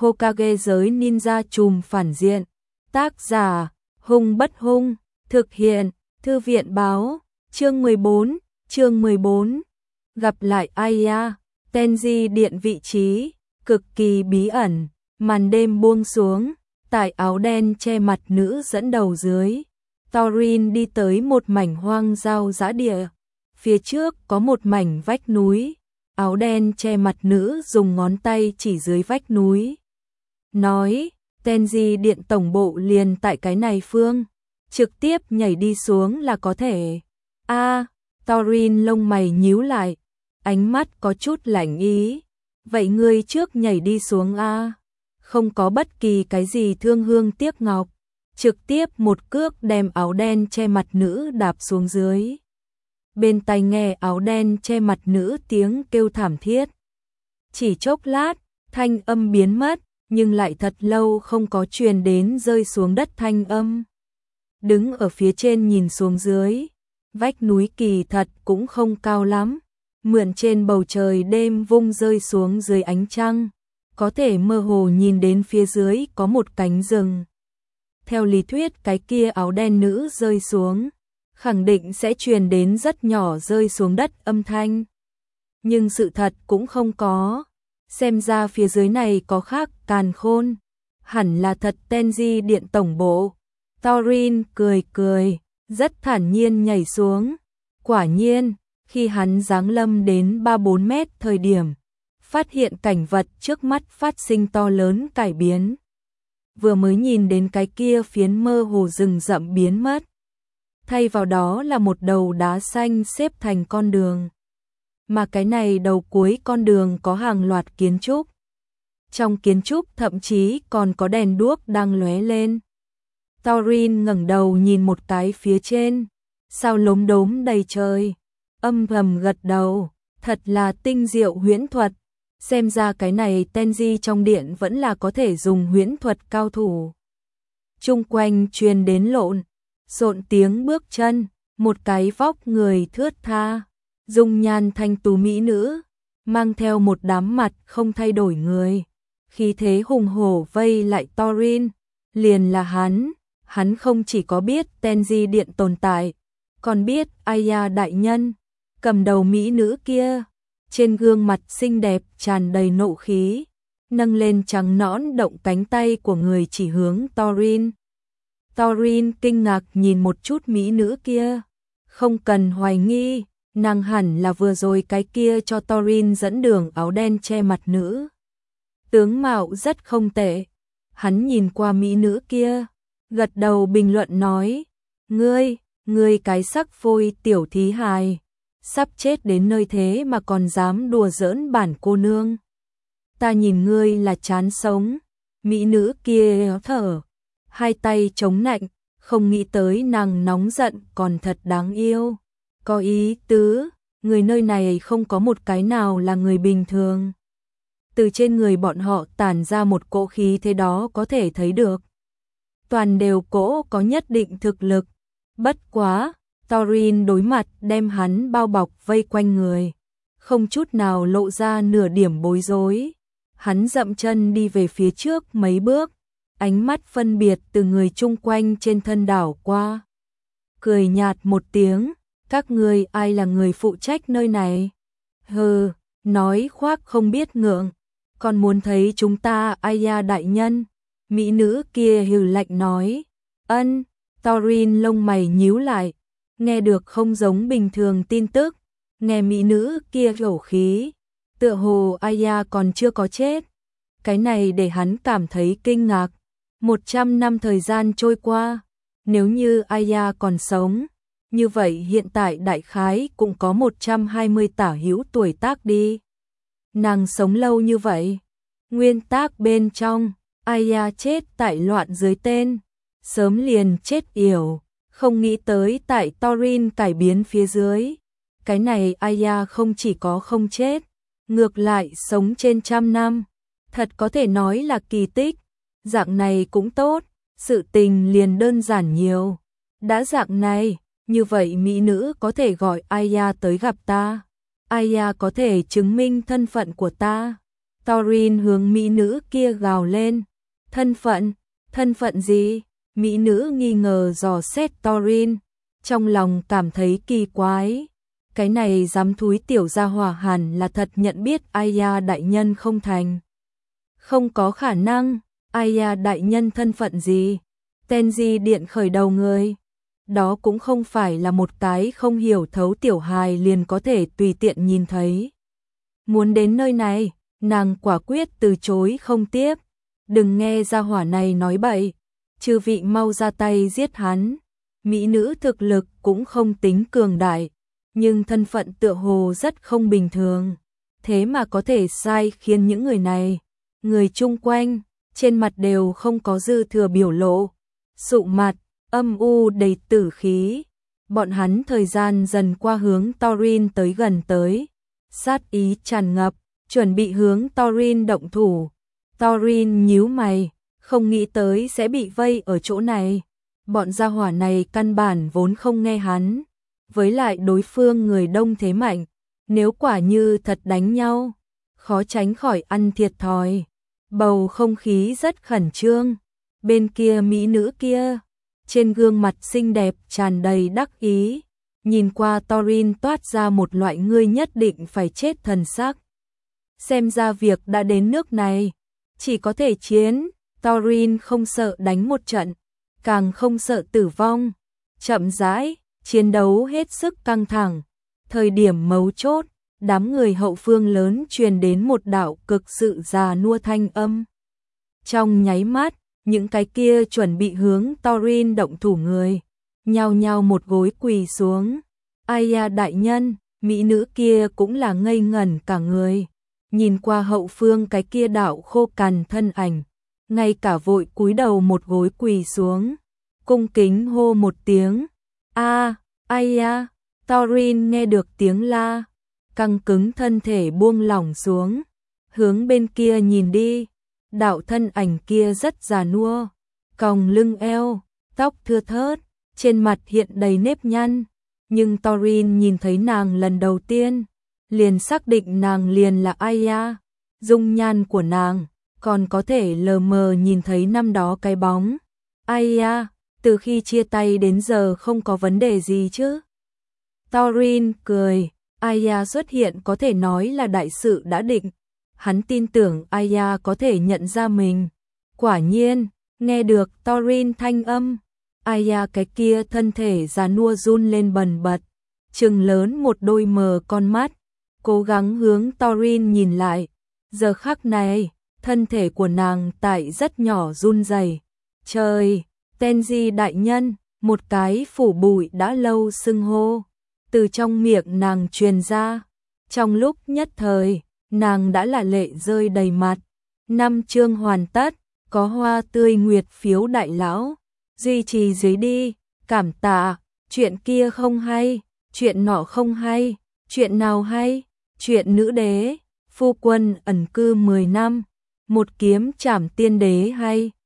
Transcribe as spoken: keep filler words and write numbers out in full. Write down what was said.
Hokage giới ninja trùm phản diện. Tác giả, Hung Bất Hung, thực hiện, Thư viện báo, chương mười bốn, chương mười bốn. Gặp lại Aya, Tenji điện vị trí, cực kỳ bí ẩn, màn đêm buông xuống, tại áo đen che mặt nữ dẫn đầu dưới. Thorin đi tới một mảnh hoang giao dã địa, phía trước có một mảnh vách núi, áo đen che mặt nữ dùng ngón tay chỉ dưới vách núi. Nói, Tenji điện tổng bộ liền tại cái này phương, trực tiếp nhảy đi xuống là có thể. A, à, Thorin lông mày nhíu lại, ánh mắt có chút lạnh ý. Vậy ngươi trước nhảy đi xuống a? À? Không có bất kỳ cái gì thương hương tiếc ngọc, trực tiếp một cước đem áo đen che mặt nữ đạp xuống dưới. Bên tai nghe áo đen che mặt nữ tiếng kêu thảm thiết. Chỉ chốc lát, thanh âm biến mất, nhưng lại thật lâu không có truyền đến rơi xuống đất thanh âm. Đứng ở phía trên nhìn xuống dưới, vách núi kỳ thật cũng không cao lắm, mượn trên bầu trời đêm vung rơi xuống dưới ánh trăng, có thể mơ hồ nhìn đến phía dưới có một cánh rừng. Theo lý thuyết cái kia áo đen nữ rơi xuống, khẳng định sẽ truyền đến rất nhỏ rơi xuống đất âm thanh. Nhưng sự thật cũng không có, xem ra phía dưới này có khác càn khôn, hẳn là thật Tenji điện tổng bộ. Thorin cười cười, rất thản nhiên nhảy xuống. Quả nhiên, khi hắn giáng lâm đến ba bốn mét thời điểm, phát hiện cảnh vật trước mắt phát sinh to lớn cải biến. Vừa mới nhìn đến cái kia phiến mơ hồ rừng rậm biến mất, thay vào đó là một đầu đá xanh xếp thành con đường. Mà cái này đầu cuối con đường có hàng loạt kiến trúc. Trong kiến trúc thậm chí còn có đèn đuốc đang lóe lên. Thorin ngẩng đầu nhìn một cái phía trên, sao lốm đốm đầy trời, âm thầm gật đầu, thật là tinh diệu huyễn thuật, xem ra cái này Tenji trong điện vẫn là có thể dùng huyễn thuật cao thủ. Chung quanh truyền đến lộn, xộn tiếng bước chân, một cái vóc người thướt tha, dung nhan thanh tú mỹ nữ, mang theo một đám mặt không thay đổi người, khí thế hùng hổ vây lại Thorin, liền là hắn. Hắn không chỉ có biết Tenji điện tồn tại, còn biết Aya đại nhân, cầm đầu mỹ nữ kia, trên gương mặt xinh đẹp tràn đầy nộ khí, nâng lên trắng nõn động cánh tay của người chỉ hướng Thorin. Thorin kinh ngạc nhìn một chút mỹ nữ kia, không cần hoài nghi, nàng hẳn là vừa rồi cái kia cho Thorin dẫn đường áo đen che mặt nữ. Tướng mạo rất không tệ, hắn nhìn qua mỹ nữ kia, gật đầu bình luận nói, ngươi, ngươi cái sắc phôi tiểu thí hài, sắp chết đến nơi thế mà còn dám đùa giỡn bản cô nương. Ta nhìn ngươi là chán sống. Mỹ nữ kia thở, hai tay chống nạnh, không nghĩ tới nàng nóng giận còn thật đáng yêu. Có ý tứ, người nơi này không có một cái nào là người bình thường. Từ trên người bọn họ tản ra một cỗ khí thế đó có thể thấy được. Toàn đều cỗ có nhất định thực lực. Bất quá, Thorin đối mặt đem hắn bao bọc vây quanh người, không chút nào lộ ra nửa điểm bối rối. Hắn dậm chân đi về phía trước mấy bước, ánh mắt phân biệt từ người chung quanh trên thân đảo qua. Cười nhạt một tiếng, các ngươi ai là người phụ trách nơi này? Hừ, nói khoác không biết ngượng, còn muốn thấy chúng ta Aya đại nhân? Mỹ nữ kia hừ lạnh nói. Ân, Thorin lông mày nhíu lại, nghe được không giống bình thường tin tức, nghe mỹ nữ kia khẩu khí, tựa hồ Aya còn chưa có chết. Cái này để hắn cảm thấy kinh ngạc. Một trăm năm thời gian trôi qua, nếu như Aya còn sống, như vậy hiện tại đại khái cũng có một trăm hai mươi tả hữu tuổi tác đi. Nàng sống lâu như vậy, nguyên tác bên trong, Aya chết tại loạn dưới tên, sớm liền chết yểu, không nghĩ tới tại Thorin cải biến phía dưới. Cái này Aya không chỉ có không chết, ngược lại sống trên trăm năm, thật có thể nói là kỳ tích. Dạng này cũng tốt, sự tình liền đơn giản nhiều. Đã dạng này, như vậy mỹ nữ có thể gọi Aya tới gặp ta. Aya có thể chứng minh thân phận của ta. Torin hướng mỹ nữ kia gào lên. Thân phận, thân phận gì? Mỹ nữ nghi ngờ dò xét Torin, trong lòng cảm thấy kỳ quái. Cái này dám thúi tiểu gia hỏa hẳn là thật nhận biết Aya đại nhân không thành. Không có khả năng, Aya đại nhân thân phận gì? Tenji điện khởi đầu người. Đó cũng không phải là một cái không hiểu thấu tiểu hài liền có thể tùy tiện nhìn thấy. Muốn đến nơi này, nàng quả quyết từ chối không tiếp. Đừng nghe gia hỏa này nói bậy, chư vị mau ra tay giết hắn. Mỹ nữ thực lực cũng không tính cường đại, nhưng thân phận tựa hồ rất không bình thường. Thế mà có thể sai khiến những người này, người chung quanh, trên mặt đều không có dư thừa biểu lộ. Sụ mặt, âm u đầy tử khí. Bọn hắn thời gian dần qua hướng Torin tới gần tới. Sát ý tràn ngập, chuẩn bị hướng Torin động thủ. Torin nhíu mày, không nghĩ tới sẽ bị vây ở chỗ này. Bọn gia hỏa này căn bản vốn không nghe hắn. Với lại đối phương người đông thế mạnh, nếu quả như thật đánh nhau, khó tránh khỏi ăn thiệt thòi. Bầu không khí rất khẩn trương. Bên kia mỹ nữ kia, trên gương mặt xinh đẹp tràn đầy đắc ý, nhìn qua Torin toát ra một loại ngươi nhất định phải chết thần sắc. Xem ra việc đã đến nước này, chỉ có thể chiến. Torin không sợ đánh một trận, càng không sợ tử vong. Chậm rãi, chiến đấu hết sức căng thẳng. Thời điểm mấu chốt, đám người hậu phương lớn truyền đến một đạo cực sự già nua thanh âm. Trong nháy mắt, những cái kia chuẩn bị hướng Torin động thủ người, nhao nhao một gối quỳ xuống. Aya đại nhân, mỹ nữ kia cũng là ngây ngẩn cả người, nhìn qua hậu phương cái kia đạo khô cằn thân ảnh, ngay cả vội cúi đầu một gối quỳ xuống, cung kính hô một tiếng. A, Aya. Torin nghe được tiếng la, căng cứng thân thể buông lỏng xuống, hướng bên kia nhìn đi. Đạo thân ảnh kia rất già nua, còng lưng eo, tóc thưa thớt, trên mặt hiện đầy nếp nhăn, nhưng Torin nhìn thấy nàng lần đầu tiên, liền xác định nàng liền là Aya. Dung nhan của nàng còn có thể lờ mờ nhìn thấy năm đó cái bóng. Aya, từ khi chia tay đến giờ không có vấn đề gì chứ? Torin cười, Aya xuất hiện có thể nói là đại sự đã định. Hắn tin tưởng Aya có thể nhận ra mình. Quả nhiên, nghe được Torin thanh âm, Aya cái kia thân thể già nua run lên bần bật, trừng lớn một đôi mờ con mắt, cố gắng hướng Torin nhìn lại. Giờ khắc này, thân thể của nàng tại rất nhỏ run rẩy. Trời, Tenji đại nhân, một cái phủ bụi đã lâu xưng hô, từ trong miệng nàng truyền ra. Trong lúc nhất thời, nàng đã là lệ rơi đầy mặt. Năm chương hoàn tất, có hoa tươi nguyệt phiếu đại lão, duy trì dưới đi, cảm tạ. Chuyện kia không hay, chuyện nọ không hay, chuyện nào hay? Chuyện nữ đế, phu quân ẩn cư mười năm, một kiếm trảm tiên đế hay.